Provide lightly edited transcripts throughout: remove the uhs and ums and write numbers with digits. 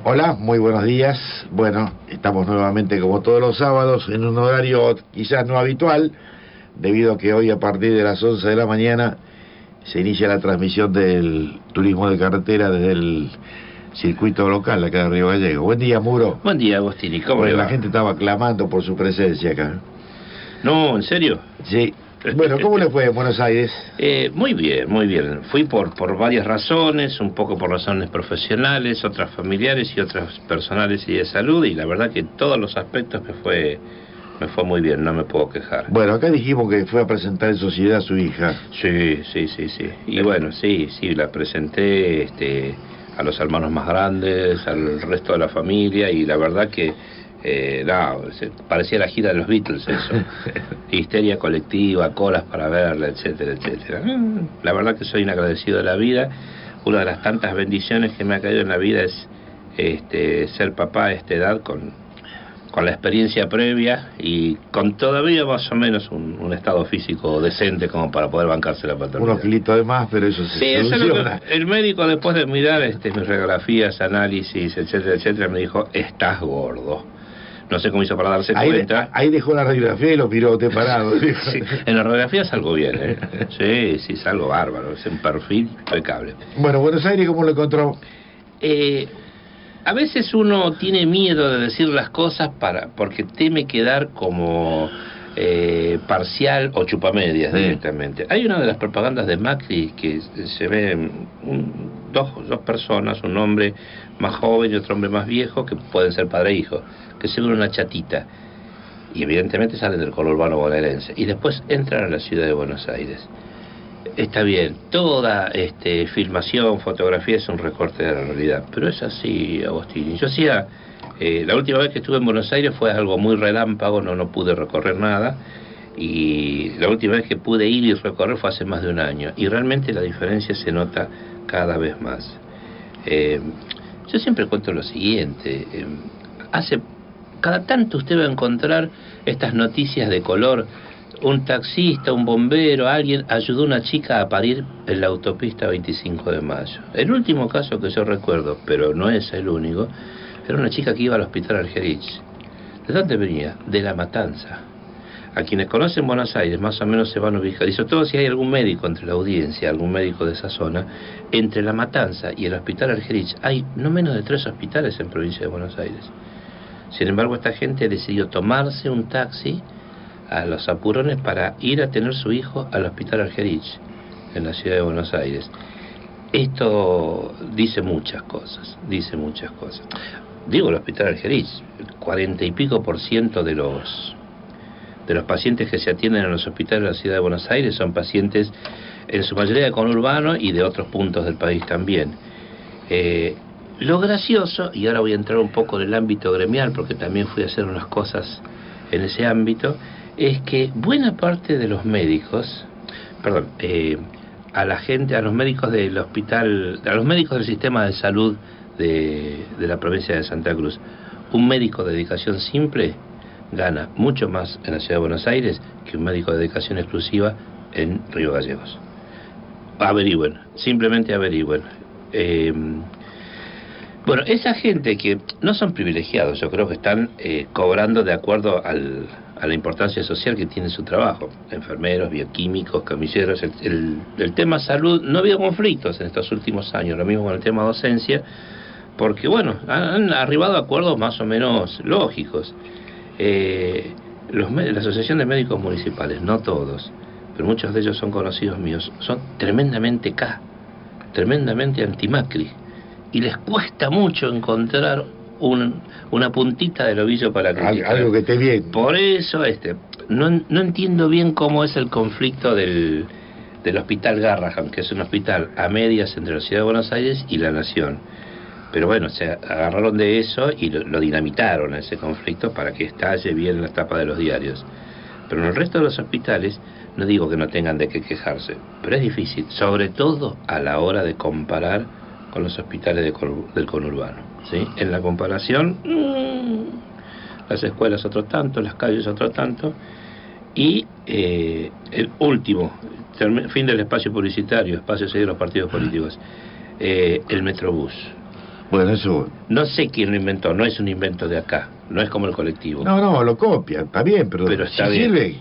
Hola, muy buenos días. Bueno, estamos nuevamente como todos los sábados en un horario quizás no habitual, debido a que hoy a partir de las 11 de la mañana se inicia la transmisión del turismo de carretera desde el circuito local acá de Río Gallegos. Buen día, Muro. Buen día, Agostini. ¿Cómo le va? La gente estaba clamando por su presencia acá. No, ¿en serio? Sí. Bueno, ¿cómo le fue en Buenos Aires? Muy bien, muy bien. Fui por varias razones, un poco por razones profesionales, otras familiares y otras personales y de salud, y la verdad que en todos los aspectos me fue muy bien, no me puedo quejar. Bueno, acá dijimos que fue a presentar en sociedad a su hija. Sí. Y bueno, sí, la presenté a los hermanos más grandes, al resto de la familia, y la verdad que parecía la gira de los Beatles eso. Histeria colectiva, colas para verla, etcétera. La verdad que soy un agradecido de la vida. Una de las tantas bendiciones que me ha caído en la vida es ser papá a esta edad con la experiencia previa y con todavía más o menos un estado físico decente como para poder bancarse la paternidad. Unos kilitos de más, pero eso se soluciona. Eso es lo que el médico, después de mirar mis radiografías, análisis, etcétera, me dijo: estás gordo. No sé cómo hizo para darse cuenta. Ahí dejó la radiografía y lo miró usted parado. Sí, en la radiografía salgo bien, Sí, salgo bárbaro. Es un perfil impecable. Bueno, Buenos Aires, ¿cómo lo encontró? A veces uno tiene miedo de decir las cosas porque teme quedar como parcial o chupamedias directamente. Hay una de las propagandas de Macri que se ve dos personas, un hombre más joven y otro hombre más viejo, que pueden ser padre e hijo, que se ven una chatita, y evidentemente salen del conurbano bonaerense y después entran a la ciudad de Buenos Aires. Está bien, toda filmación, fotografía es un recorte de la realidad, pero es así, Agostini. Yo hacía, la última vez que estuve en Buenos Aires fue algo muy relámpago, no pude recorrer nada, y la última vez que pude ir y recorrer fue hace más de un año, y realmente la diferencia se nota cada vez más. Yo siempre cuento lo siguiente: cada tanto usted va a encontrar estas noticias de color. Un taxista, un bombero, alguien ayudó a una chica a parir en la autopista 25 de mayo. El último caso que yo recuerdo, pero no es el único, era una chica que iba al hospital Argerich. ¿De dónde venía? De La Matanza. A quienes conocen Buenos Aires más o menos se van a ubicar, y sobre todo si hay algún médico entre la audiencia, algún médico de esa zona, entre La Matanza y el hospital Argerich hay no menos de 3 hospitales en provincia de Buenos Aires. Sin embargo, esta gente decidió tomarse un taxi a los apurones para ir a tener su hijo al hospital Argerich en la ciudad de Buenos Aires. Esto dice muchas cosas. Digo, el hospital Argerich, 40 y pico % de los pacientes que se atienden en los hospitales de la ciudad de Buenos Aires son pacientes en su mayoría de conurbano y de otros puntos del país también. Lo gracioso, y ahora voy a entrar un poco en el ámbito gremial porque también fui a hacer unas cosas en ese ámbito, es que buena parte de los médicos, a los médicos del hospital, a los médicos del sistema de salud de la provincia de Santa Cruz, un médico de dedicación simple gana mucho más en la ciudad de Buenos Aires que un médico de dedicación exclusiva en Río Gallegos. Averigüen, simplemente averigüen. Bueno, esa gente que no son privilegiados, yo creo que están cobrando de acuerdo a la importancia social que tiene su trabajo. Enfermeros, bioquímicos, camilleros. El tema salud, no ha habido conflictos en estos últimos años, lo mismo con el tema docencia, porque bueno, han arribado a acuerdos más o menos lógicos. La Asociación de Médicos Municipales, no todos, pero muchos de ellos son conocidos míos, son tremendamente anti-Macri, y les cuesta mucho encontrar una puntita del ovillo para criticar. Algo que esté bien. Por eso no entiendo bien cómo es el conflicto del hospital Garrahan, que es un hospital a medias entre la ciudad de Buenos Aires y la Nación. Pero bueno, se agarraron de eso y lo dinamitaron, ese conflicto, para que estalle bien en la tapa de los diarios. Pero en el resto de los hospitales, no digo que no tengan de qué quejarse, pero es difícil, sobre todo a la hora de comparar con los hospitales del conurbano, ¿sí? En la comparación, las escuelas otro tanto, las calles otro tanto, y el último, fin del espacio publicitario, espacio seguido de los partidos políticos, el Metrobús. Bueno, eso... No sé quién lo inventó, no es un invento de acá, no es como el colectivo. No, lo copia, está bien, pero está si bien. sirve...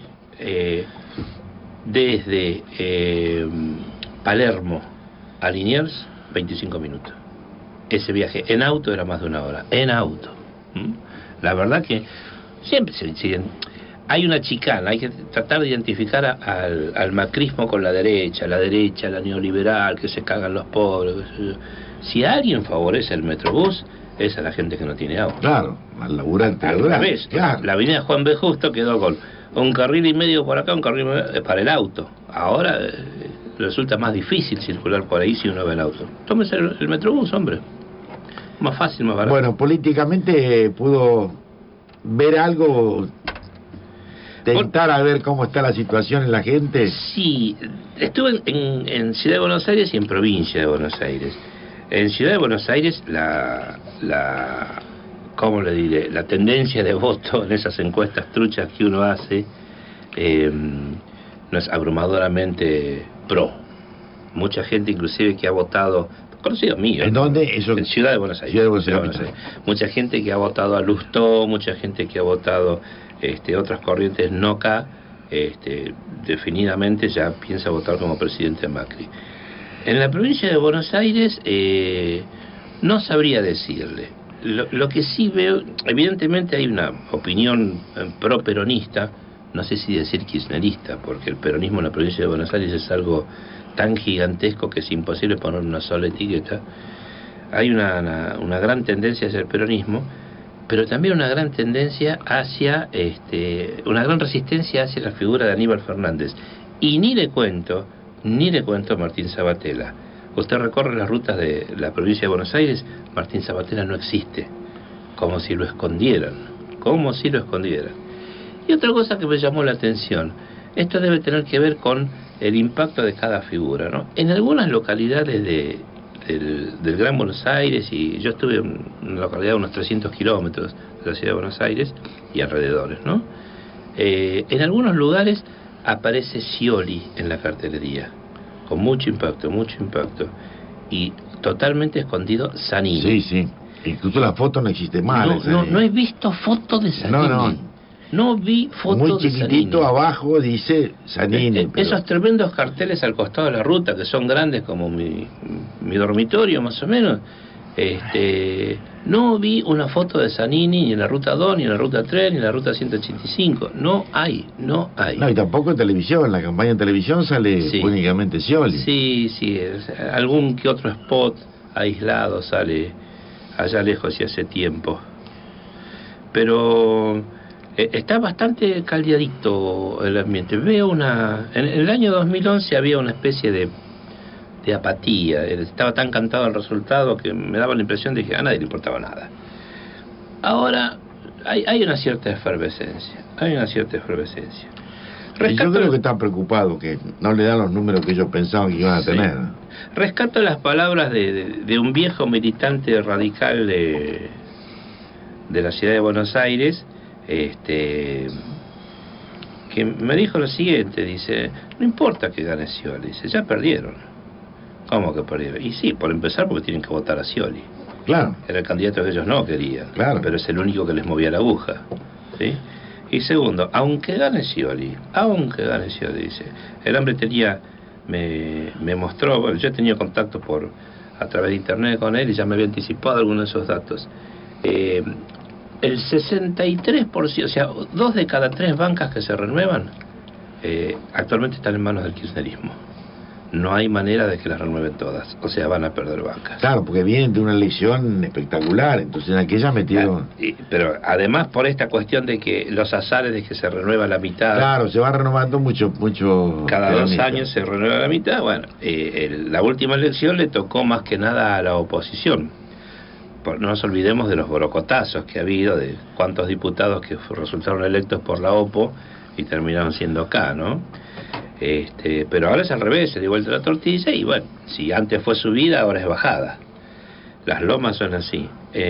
Desde Palermo a Liniers, 25 minutos. Ese viaje en auto era más de 1 hora, en auto. La verdad que siempre se siguen. Hay una chicana, hay que tratar de identificar al macrismo con la derecha, la neoliberal, que se cagan los pobres. Si alguien favorece el Metrobús, es a la gente que no tiene auto. Claro, al laburante. Al revés, claro. La avenida Juan B. Justo quedó con un carril y medio por acá, un carril y medio para el auto. Ahora resulta más difícil circular por ahí si uno ve el auto. Tómese el Metrobús, hombre. Más fácil, más barato. Bueno, políticamente pudo ver algo, tentar a ver cómo está la situación en la gente. Sí, estuve en Ciudad de Buenos Aires y en Provincia de Buenos Aires. En Ciudad de Buenos Aires ¿cómo le diré? La tendencia de voto en esas encuestas truchas que uno hace no es abrumadoramente pro. Mucha gente inclusive que ha votado, conocido mío. ¿En dónde? Eso... En Ciudad de Buenos Aires. Ciudad de Buenos Aires. Mucha gente que ha votado a Lustó, mucha gente que ha votado otras corrientes no acá, definidamente ya piensa votar como presidente Macri. En la provincia de Buenos Aires no sabría decirle. Lo que sí veo, evidentemente hay una opinión pro-peronista, no sé si decir kirchnerista, porque el peronismo en la provincia de Buenos Aires es algo tan gigantesco que es imposible poner una sola etiqueta. Hay una gran tendencia hacia el peronismo, pero también una gran tendencia hacia, una gran resistencia hacia la figura de Aníbal Fernández. Y ni le cuento a Martín Sabatella. Usted recorre las rutas de la provincia de Buenos Aires, Martín Sabatella no existe, como si lo escondieran. Y otra cosa que me llamó la atención, esto debe tener que ver con el impacto de cada figura, ¿no? En algunas localidades del Gran Buenos Aires, y yo estuve en una localidad de unos 300 kilómetros de la ciudad de Buenos Aires y alrededores, ¿no? En algunos lugares aparece Scioli en la cartelería, con mucho impacto, y totalmente escondido Zanini. Sí, incluso la foto no existe más. No he visto foto de Zanini. No vi fotos de Zanini. Muy chiquitito abajo dice Zanini. Esos tremendos carteles al costado de la ruta, que son grandes como mi dormitorio más o menos. No vi una foto de Zanini ni en la ruta 2, ni en la ruta 3, ni en la ruta 185. No hay. No, y tampoco en televisión. La campaña en televisión sale únicamente Scioli. Sí, algún que otro spot aislado sale allá lejos y hace tiempo. Pero está bastante caldeadito el ambiente. Veo en el año 2011 había una especie de apatía. Estaba tan cantado el resultado que me daba la impresión de que a nadie le importaba nada. Ahora hay una cierta efervescencia. Yo creo que están preocupados, que no le dan los números que ellos pensaban que iban a tener. Rescato las palabras de un viejo militante radical de la ciudad de Buenos Aires, que me dijo lo siguiente, dice: no importa que gane Scioli, dice, ya perdieron. ¿Cómo que perdieron? Y sí, por empezar porque tienen que votar a Scioli. Claro. Era el candidato que ellos no querían, claro, pero es el único que les movía la aguja, ¿sí? Y segundo, aunque gane Scioli, dice, el hombre me mostró, bueno, yo he tenido contacto a través de internet con él y ya me había anticipado algunos de esos datos. El 63%, o sea, 2 de cada 3 bancas que se renuevan, actualmente están en manos del kirchnerismo. No hay manera de que las renueven todas, o sea, van a perder bancas. Claro, porque vienen de una elección espectacular, entonces en aquella metieron... Pero además por esta cuestión de que los azares de que se renueva la mitad... Claro, se va renovando mucho... Cada 2 años se renueva la mitad. Bueno, la última elección le tocó más que nada a la oposición. No nos olvidemos de los borocotazos que ha habido, de cuántos diputados que resultaron electos por la OPO y terminaron siendo acá, ¿no? Pero ahora es al revés, se dio vuelta la tortilla y bueno, si antes fue subida, ahora es bajada. Las lomas son así.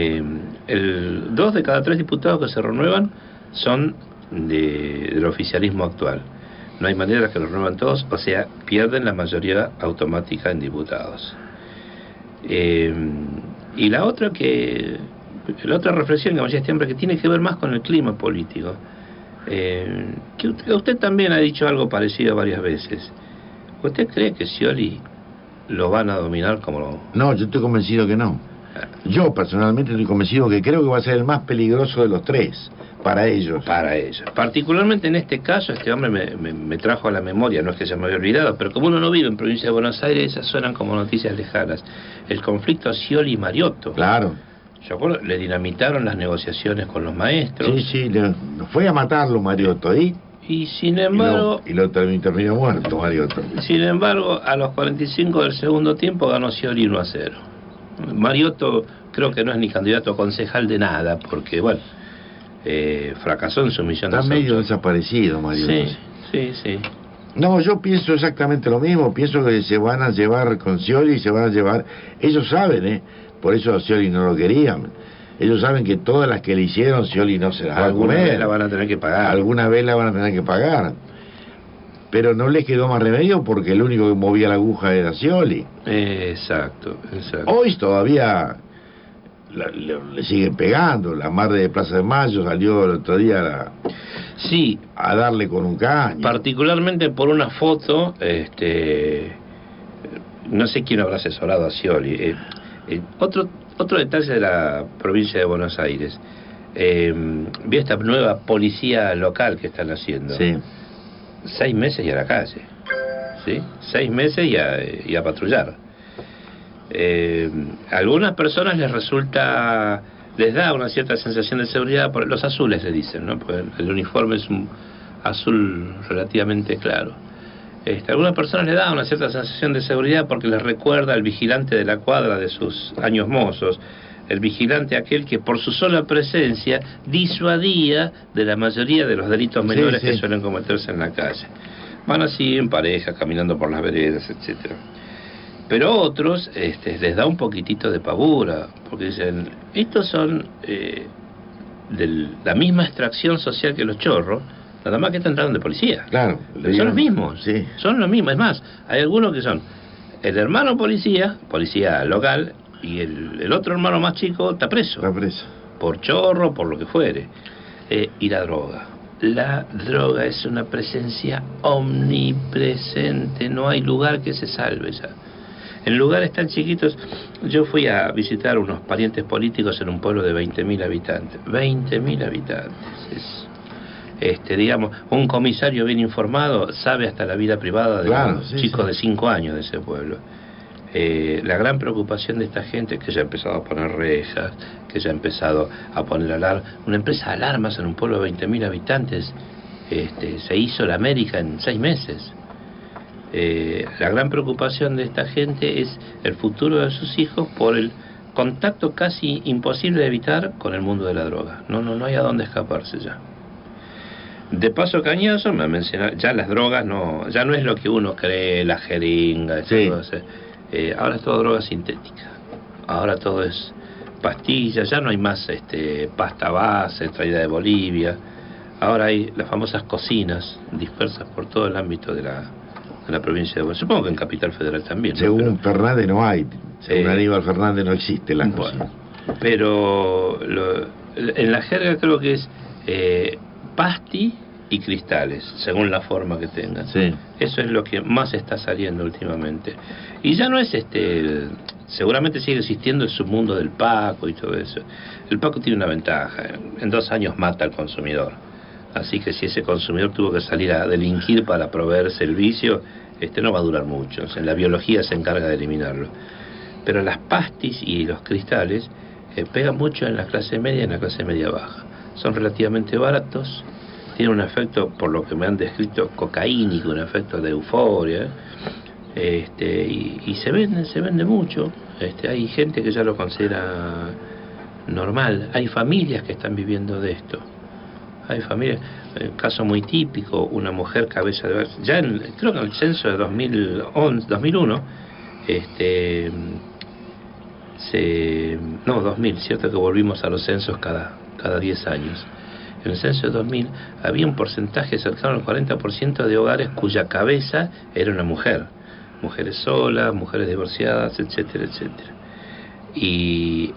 2 de cada 3 diputados que se renuevan son del oficialismo actual. No hay manera que los renuevan todos, o sea, pierden la mayoría automática en diputados. Y Y la otra reflexión que me hacía siempre, que tiene que ver más con el clima político, que usted también ha dicho algo parecido varias veces. ¿Usted cree que Scioli lo van a dominar como...? No, yo estoy convencido que no. Yo personalmente estoy convencido que creo que va a ser el más peligroso de los tres, para ellos. Para ellos. Particularmente en este caso, este hombre me trajo a la memoria, no es que se me había olvidado, pero como uno no vive en provincia de Buenos Aires, esas suenan como noticias lejanas. El conflicto Scioli-Mariotto. Claro. Yo acuerdo, le dinamitaron las negociaciones con los maestros. Sí, fue a matarlo Mariotto ahí. Y sin embargo... Y lo terminó muerto Mariotto. Sin embargo, a los 45 del segundo tiempo ganó Scioli 1-0. Mariotto creo que no es ni candidato a concejal de nada, porque, bueno, fracasó en su misión. Está medio desaparecido Mariotto. Sí. No, yo pienso exactamente lo mismo. Pienso que se van a llevar con Scioli, se van a llevar... Ellos saben, por eso a Scioli no lo querían. Ellos saben que todas las que le hicieron Scioli no se las va a comer. Alguna vez la van a tener que pagar. Alguna vez la van a tener que pagar. Pero no les quedó más remedio porque el único que movía la aguja era Scioli. Exacto. Hoy todavía le siguen pegando. La madre de Plaza de Mayo salió el otro día a darle con un caño. Particularmente por una foto, no sé quién habrá asesorado a Scioli. Otro detalle de la provincia de Buenos Aires. Vi esta nueva policía local que están haciendo. Sí. 6 meses y a la calle, ¿sí? 6 meses y a patrullar. A algunas personas les da una cierta sensación de seguridad, por los azules le dicen, ¿no? Porque el uniforme es un azul relativamente claro. A algunas personas les da una cierta sensación de seguridad porque les recuerda al vigilante de la cuadra de sus años mozos, el vigilante aquel que por su sola presencia disuadía de la mayoría de los delitos menores que suelen cometerse en la calle. Van así en pareja, caminando por las veredas, etcétera. Pero otros les da un poquitito de pavura, porque dicen, estos son de la misma extracción social que los chorros, nada más que entraron de policía. Claro. Son los mismos. Sí. Son los mismos. Es más, hay algunos que son el hermano policía local, y el otro hermano más chico está preso. Por chorro, por lo que fuere. Y la droga. La droga es una presencia omnipresente. No hay lugar que se salve ya. En lugares tan chiquitos, yo fui a visitar unos parientes políticos en un pueblo de 20.000 habitantes. 20.000 habitantes. Digamos, un comisario bien informado sabe hasta la vida privada de los chicos de 5 años de ese pueblo. La gran preocupación de esta gente es que ya ha empezado a poner rejas, que ya ha empezado a poner una empresa de alarmas en un pueblo de 20.000 habitantes. Se hizo la América en 6 meses. La gran preocupación de esta gente es el futuro de sus hijos por el contacto casi imposible de evitar con el mundo de la droga. No hay a dónde escaparse ya. De paso cañazo me mencionaba, ya las drogas ya no es lo que uno cree, la jeringa, ahora es todo droga sintética. Ahora todo es pastillas, ya no hay más pasta base traída de Bolivia. Ahora hay las famosas cocinas dispersas por todo el ámbito de la provincia de Buenos Aires. Supongo que en Capital Federal también. Según Fernández no hay, según Aníbal Fernández no existe la cocina. Pero en la jerga creo que es pasti y cristales, según la forma que tengan. Eso es lo que más está saliendo últimamente. Y ya no es seguramente sigue existiendo el submundo del Paco y todo eso. El Paco tiene una ventaja, en 2 años mata al consumidor. Así que si ese consumidor tuvo que salir a delinquir para proveerse el vicio, no va a durar mucho. O sea, la biología se encarga de eliminarlo. Pero las pastis y los cristales pegan mucho en la clase media y en la clase media baja. Son relativamente baratos, tienen un efecto, por lo que me han descrito, cocaínico, un efecto de euforia, y se vende mucho. Hay gente que ya lo considera normal, hay familias que están viviendo de esto. Hay familias, caso muy típico, una mujer cabeza de... creo que en el censo de 2001, 2000, cierto que volvimos a los censos cada 10 años. En el censo de 2000 había un porcentaje cercano al 40% de hogares cuya cabeza era una mujer. Mujeres solas, mujeres divorciadas, etcétera, etcétera. Y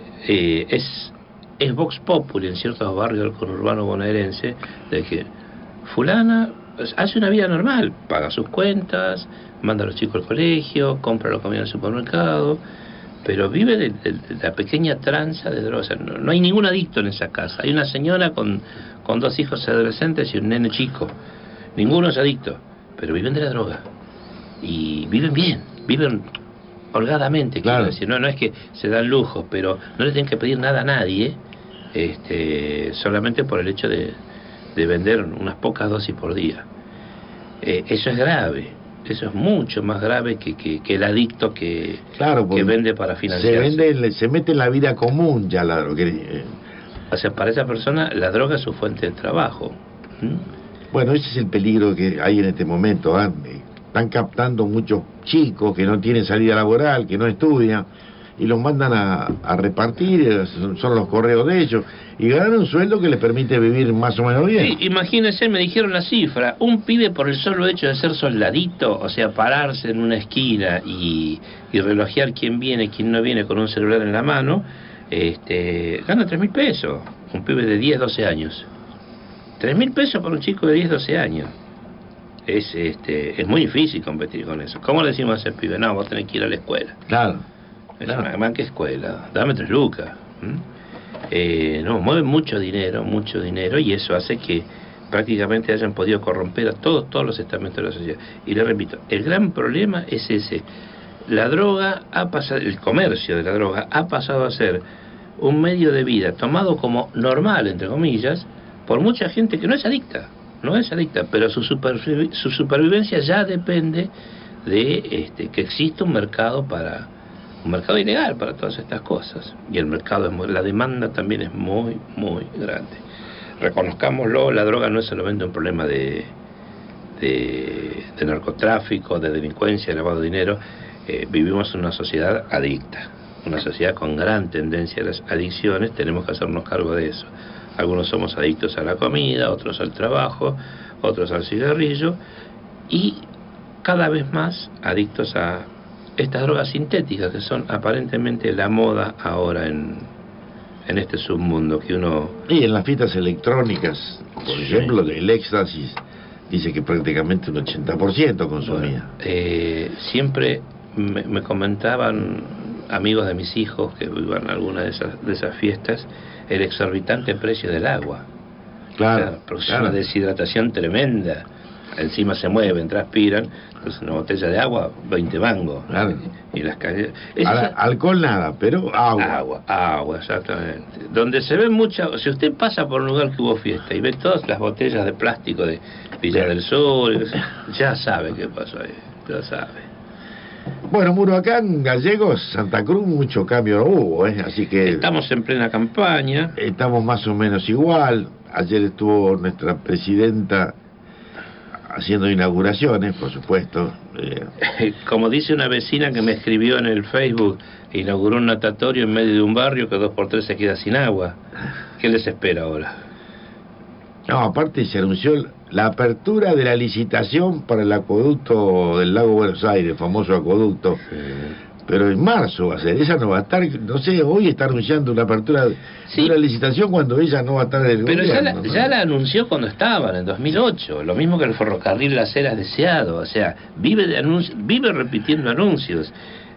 es vox populi en ciertos barrios del conurbano bonaerense de que fulana hace una vida normal, paga sus cuentas, manda a los chicos al colegio, compra la comida en el supermercado, pero vive de la pequeña tranza de drogas. O sea, no hay ningún adicto en esa casa. Hay una señora con 2 hijos adolescentes y un nene chico. Ninguno es adicto, pero viven de la droga. Y viven bien, viven holgadamente, claro. Quiero decir. No es que se dan lujos, pero no le tienen que pedir nada a nadie, solamente por el hecho de vender unas pocas dosis por día. Eso es grave. Eso es mucho más grave que el adicto que vende para financiarse. Se mete en la vida común ya la droga. O sea, para esa persona la droga es su fuente de trabajo. Bueno, ese es el peligro que hay en este momento. Están captando muchos chicos que no tienen salida laboral, que no estudian, y los mandan a repartir, son los correos de ellos, y ganan un sueldo que les permite vivir más o menos bien. Sí, imagínense, me dijeron la cifra, un pibe por el solo hecho de ser soldadito, o sea, pararse en una esquina y relojear quién viene, quién no viene con un celular en la mano, gana 3.000 pesos, un pibe de 10, 12 años. 3.000 pesos para un chico de 10, 12 años. Es muy difícil competir con eso. ¿Cómo le decimos a ese pibe? No, vos tenés que ir a la escuela. Claro. ¿Qué escuela? Dame 3 lucas. No, mueven mucho dinero, y eso hace que prácticamente hayan podido corromper a todos los estamentos de la sociedad. Y le repito, el gran problema es ese. La droga el comercio de la droga ha pasado a ser un medio de vida tomado como normal, entre comillas, por mucha gente que no es adicta, pero su supervivencia ya depende de que existe un mercado ilegal para todas estas cosas, y el mercado la demanda también es muy, muy grande. Reconozcámoslo, la droga no es solamente un problema de narcotráfico, de delincuencia, de lavado de dinero. Vivimos en una sociedad adicta, una sociedad con gran tendencia a las adicciones. Tenemos que hacernos cargo de eso. Algunos somos adictos a la comida, otros al trabajo, otros al cigarrillo, y cada vez más adictos a estas drogas sintéticas que son aparentemente la moda ahora en este submundo que uno... Y en las fiestas electrónicas, por ejemplo, el éxtasis dice que prácticamente un 80% consumía. Bueno, siempre me comentaban amigos de mis hijos que iban a alguna de esas fiestas, el exorbitante precio del agua. Claro, porque es una deshidratación tremenda. Encima se mueven, transpiran. Entonces una botella de agua, 20 mangos. Claro. Y las calles... Alcohol nada, pero agua. Agua, exactamente. Donde se ven muchas... Si usted pasa por un lugar que hubo fiesta y ve todas las botellas de plástico de Villa del Sol, ya sabe qué pasó ahí. Ya sabe. Bueno, Muro, acá en Gallegos, Santa Cruz, mucho cambio no hubo, así que... Estamos en plena campaña. Estamos más o menos igual. Ayer estuvo nuestra presidenta haciendo inauguraciones, por supuesto. Como dice una vecina que me escribió en el Facebook, inauguró un natatorio en medio de un barrio que 2x3 se queda sin agua. ¿Qué les espera ahora? No, aparte se anunció la apertura de la licitación para el acueducto del Lago Buenos Aires, el famoso acueducto. Sí. Pero en marzo va a ser, esa no va a estar, no sé, hoy está anunciando una apertura de una licitación cuando ella no va a estar en el gobierno. Pero ya la anunció cuando estaban, en 2008, lo mismo que el ferrocarril Las Heras deseado, o sea, vive repitiendo anuncios.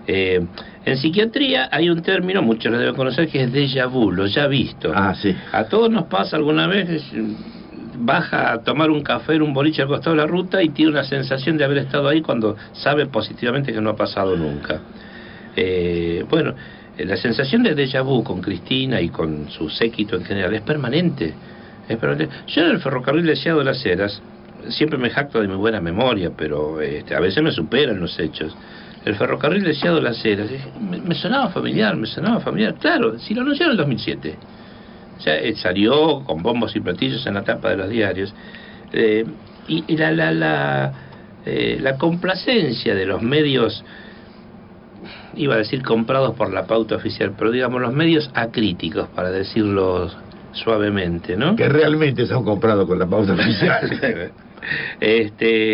En psiquiatría hay un término, muchos lo deben conocer, que es déjà vu, lo ya visto. Sí. A todos nos pasa alguna vez, baja a tomar un café en un boliche al costado de la ruta y tiene una sensación de haber estado ahí cuando sabe positivamente que no ha pasado nunca. Bueno, la sensación de déjà vu con Cristina y con su séquito en general es permanente. Yo en el ferrocarril deseado de Las Heras siempre me jacto de mi buena memoria, pero a veces me superan los hechos. El ferrocarril deseado de Las Heras me sonaba familiar, claro, si lo anunciaron en el 2007. O sea, salió con bombos y platillos en la tapa de los diarios. Y la complacencia de los medios, iba a decir comprados por la pauta oficial, pero digamos los medios acríticos, para decirlo suavemente, ¿no? Que realmente son comprados con la pauta oficial.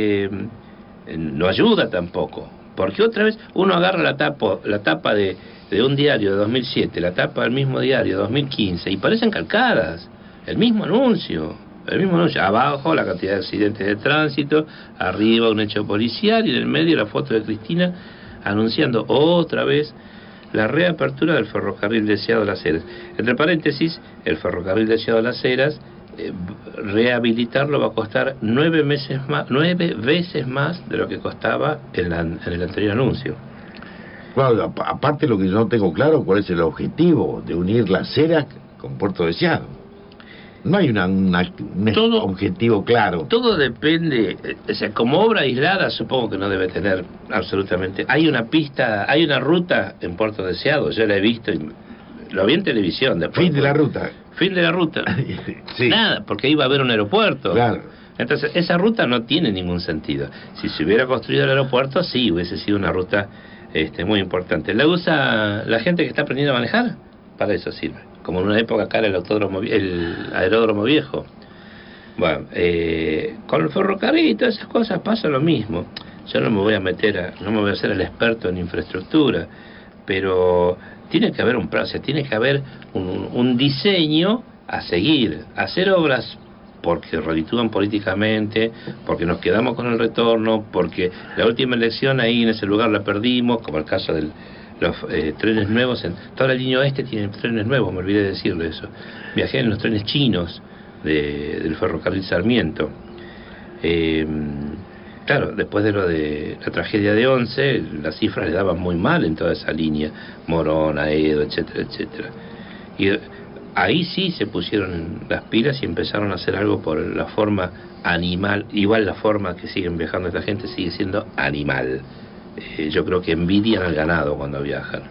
No ayuda tampoco, porque otra vez uno agarra la tapa de de un diario de 2007, la tapa del mismo diario de 2015, y parecen calcadas, el mismo anuncio, abajo la cantidad de accidentes de tránsito, arriba un hecho policial y en el medio la foto de Cristina anunciando otra vez la reapertura del ferrocarril deseado Las Heras. Entre paréntesis, el ferrocarril deseado Las Heras, rehabilitarlo va a costar 9 veces más de lo que costaba en el anterior anuncio. Bueno, aparte lo que yo no tengo claro, ¿cuál es el objetivo de unir Las Heras con Puerto Deseado? No hay un objetivo claro. Todo depende, o sea, como obra aislada supongo que no debe tener absolutamente. Hay una pista, hay una ruta en Puerto Deseado, yo la he visto, y lo vi en televisión después. Fin de la ruta. Fin de la ruta. Sí. Nada, porque iba a haber un aeropuerto. Claro. Entonces, esa ruta no tiene ningún sentido. Si se hubiera construido el aeropuerto, sí, hubiese sido una ruta muy importante. ¿La usa la gente que está aprendiendo a manejar? Para eso sirve. Como en una época acá era el aeródromo viejo. Bueno, con el ferrocarril y todas esas cosas pasa lo mismo. Yo no me voy a hacer el experto en infraestructura, pero tiene que haber un plan, tiene que haber un diseño a seguir, hacer obras porque reditúan políticamente, porque nos quedamos con el retorno, porque la última elección ahí en ese lugar la perdimos, como el caso de los trenes nuevos. Toda la línea oeste tiene trenes nuevos, me olvidé de decirle eso. Viajé en los trenes chinos del ferrocarril Sarmiento. Claro, después de lo de la tragedia de Once, las cifras le daban muy mal en toda esa línea, Morón, Aedo, etcétera, etcétera. Y ahí sí se pusieron las pilas y empezaron a hacer algo por la forma animal. Igual la forma que siguen viajando esta gente sigue siendo animal. Yo creo que envidian al ganado cuando viajan.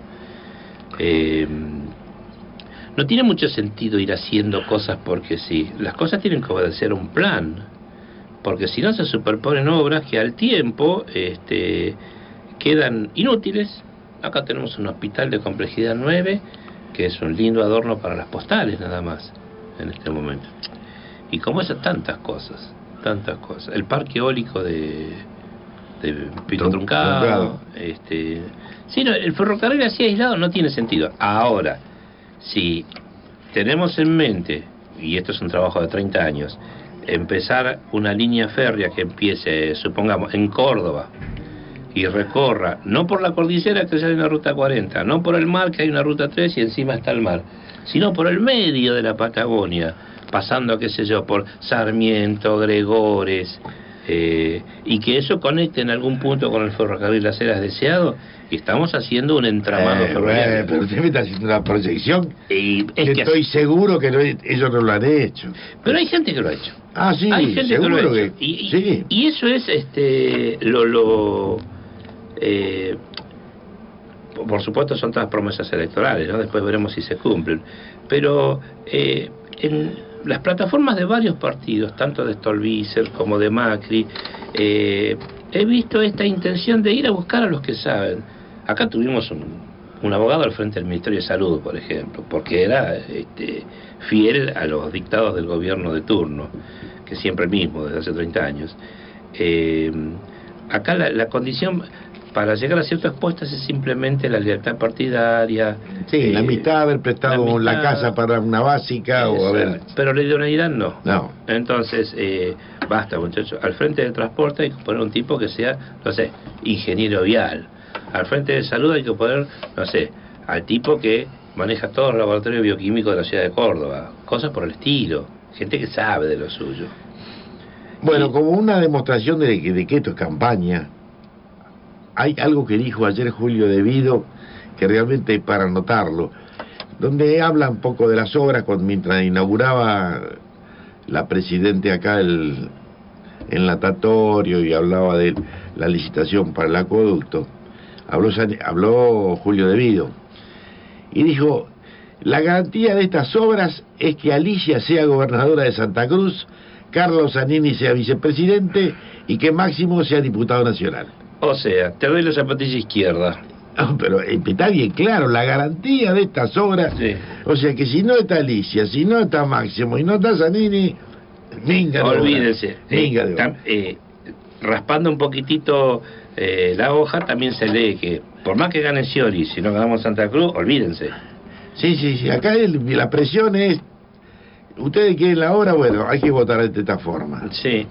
No tiene mucho sentido ir haciendo cosas porque sí. Las cosas tienen que obedecer un plan, porque si no se superponen obras que al tiempo quedan inútiles. Acá tenemos un hospital de complejidad 9 que es un lindo adorno para las postales nada más en este momento, y como esas tantas cosas. El parque eólico de Pico Truncado. Sí, no, el ferrocarril así aislado no tiene sentido. Ahora, si tenemos en mente, y esto es un trabajo de 30 años, empezar una línea férrea que empiece, supongamos, en Córdoba y recorra, no por la cordillera que hay una ruta 40, no por el mar que hay una ruta 3 y encima está el mar, sino por el medio de la Patagonia, pasando, qué sé yo, por Sarmiento, Gregores, y que eso conecte en algún punto con el ferrocarril Las Heras deseado, y estamos haciendo un entramado ferroviario. Pero usted me está haciendo una proyección y estoy seguro que ellos no lo han hecho. Pero hay gente que lo ha hecho. Ah, sí, hay gente seguro que lo ha hecho. Sí. Y eso es por supuesto son todas promesas electorales, ¿no? Después veremos si se cumplen. Pero en las plataformas de varios partidos, tanto de Stolbizer como de Macri, he visto esta intención de ir a buscar a los que saben. Acá tuvimos un abogado al frente del Ministerio de Salud, por ejemplo, porque era fiel a los dictados del gobierno de turno, que siempre el mismo, desde hace 30 años. Acá la condición para llegar a ciertos puestos es simplemente la lealtad partidaria. Sí, la amistad, haber prestado la casa para una básica o haber... Pero la idoneidad no. No. Entonces, basta, muchachos. Al frente del transporte hay que poner un tipo que sea, no sé, ingeniero vial. Al frente de salud hay que poner, no sé, al tipo que maneja todos los laboratorios bioquímicos de la ciudad de Córdoba. Cosas por el estilo. Gente que sabe de lo suyo. Bueno, como una demostración de que esto es campaña, hay algo que dijo ayer Julio De Vido que realmente es para anotarlo, donde habla un poco de las obras mientras inauguraba la Presidente acá el natatorio y hablaba de la licitación para el acueducto. Habló Julio De Vido y dijo: la garantía de estas obras es que Alicia sea gobernadora de Santa Cruz, Carlos Zanini sea vicepresidente y que Máximo sea diputado nacional. O sea, te doy la zapatilla izquierda. No, pero está bien claro, la garantía de estas obras. Sí. O sea que si no está Alicia, si no está Máximo y no está Zanini, minga de olvídese. Minga de raspando un poquitito la hoja, también se lee que Por más que gane Scioli, si no ganamos Santa Cruz, olvídense. Sí. Acá la presión es... Ustedes quieren la hora, bueno, hay que votar de esta forma. Sí.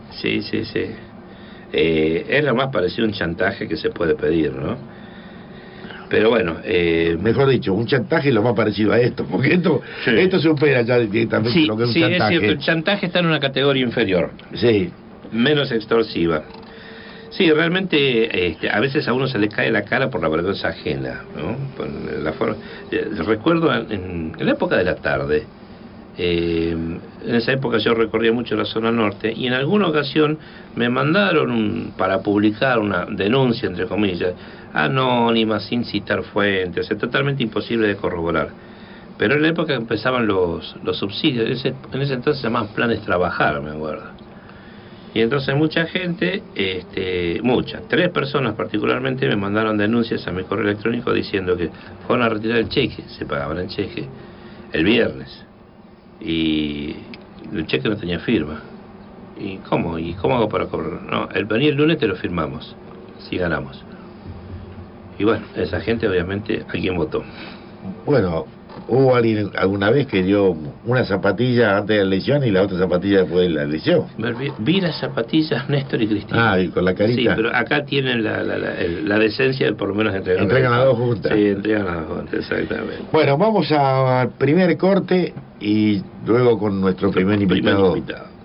Es lo más parecido a un chantaje que se puede pedir, ¿no? Pero bueno... Mejor dicho, un chantaje es lo más parecido a esto, porque esto supera ya directamente lo que es un chantaje. Sí, es cierto, el chantaje está en una categoría inferior. Sí. Menos Extorsiva. Sí, realmente a veces a uno se le cae la cara por la vergüenza ajena, ¿no? Recuerdo en la época de la tarde, en esa época yo recorría mucho la zona norte y en alguna ocasión me mandaron para publicar una denuncia, entre comillas, anónima, sin citar fuentes, es totalmente imposible de corroborar. Pero en la época empezaban los subsidios, en ese entonces se llamaban planes trabajar, me acuerdo. Y entonces mucha gente, 3 personas particularmente, me mandaron denuncias a mi correo electrónico diciendo que fueron a retirar el cheque, se pagaban el cheque, el viernes. Y el cheque no tenía firma. ¿Y cómo hago para cobrar? No, venía el lunes te lo firmamos, si ganamos. Y bueno, esa gente obviamente, ¿a quién votó? Bueno, hubo alguien alguna vez que dio una zapatilla antes de la elección y la otra zapatilla después de la elección. Vi las zapatillas Néstor y Cristina. Y con la carita. Sí, pero acá tienen la decencia de por lo menos entregan las dos juntas. Sí, entregan las dos juntas, exactamente. Bueno, vamos al primer corte y luego con nuestro primer invitado.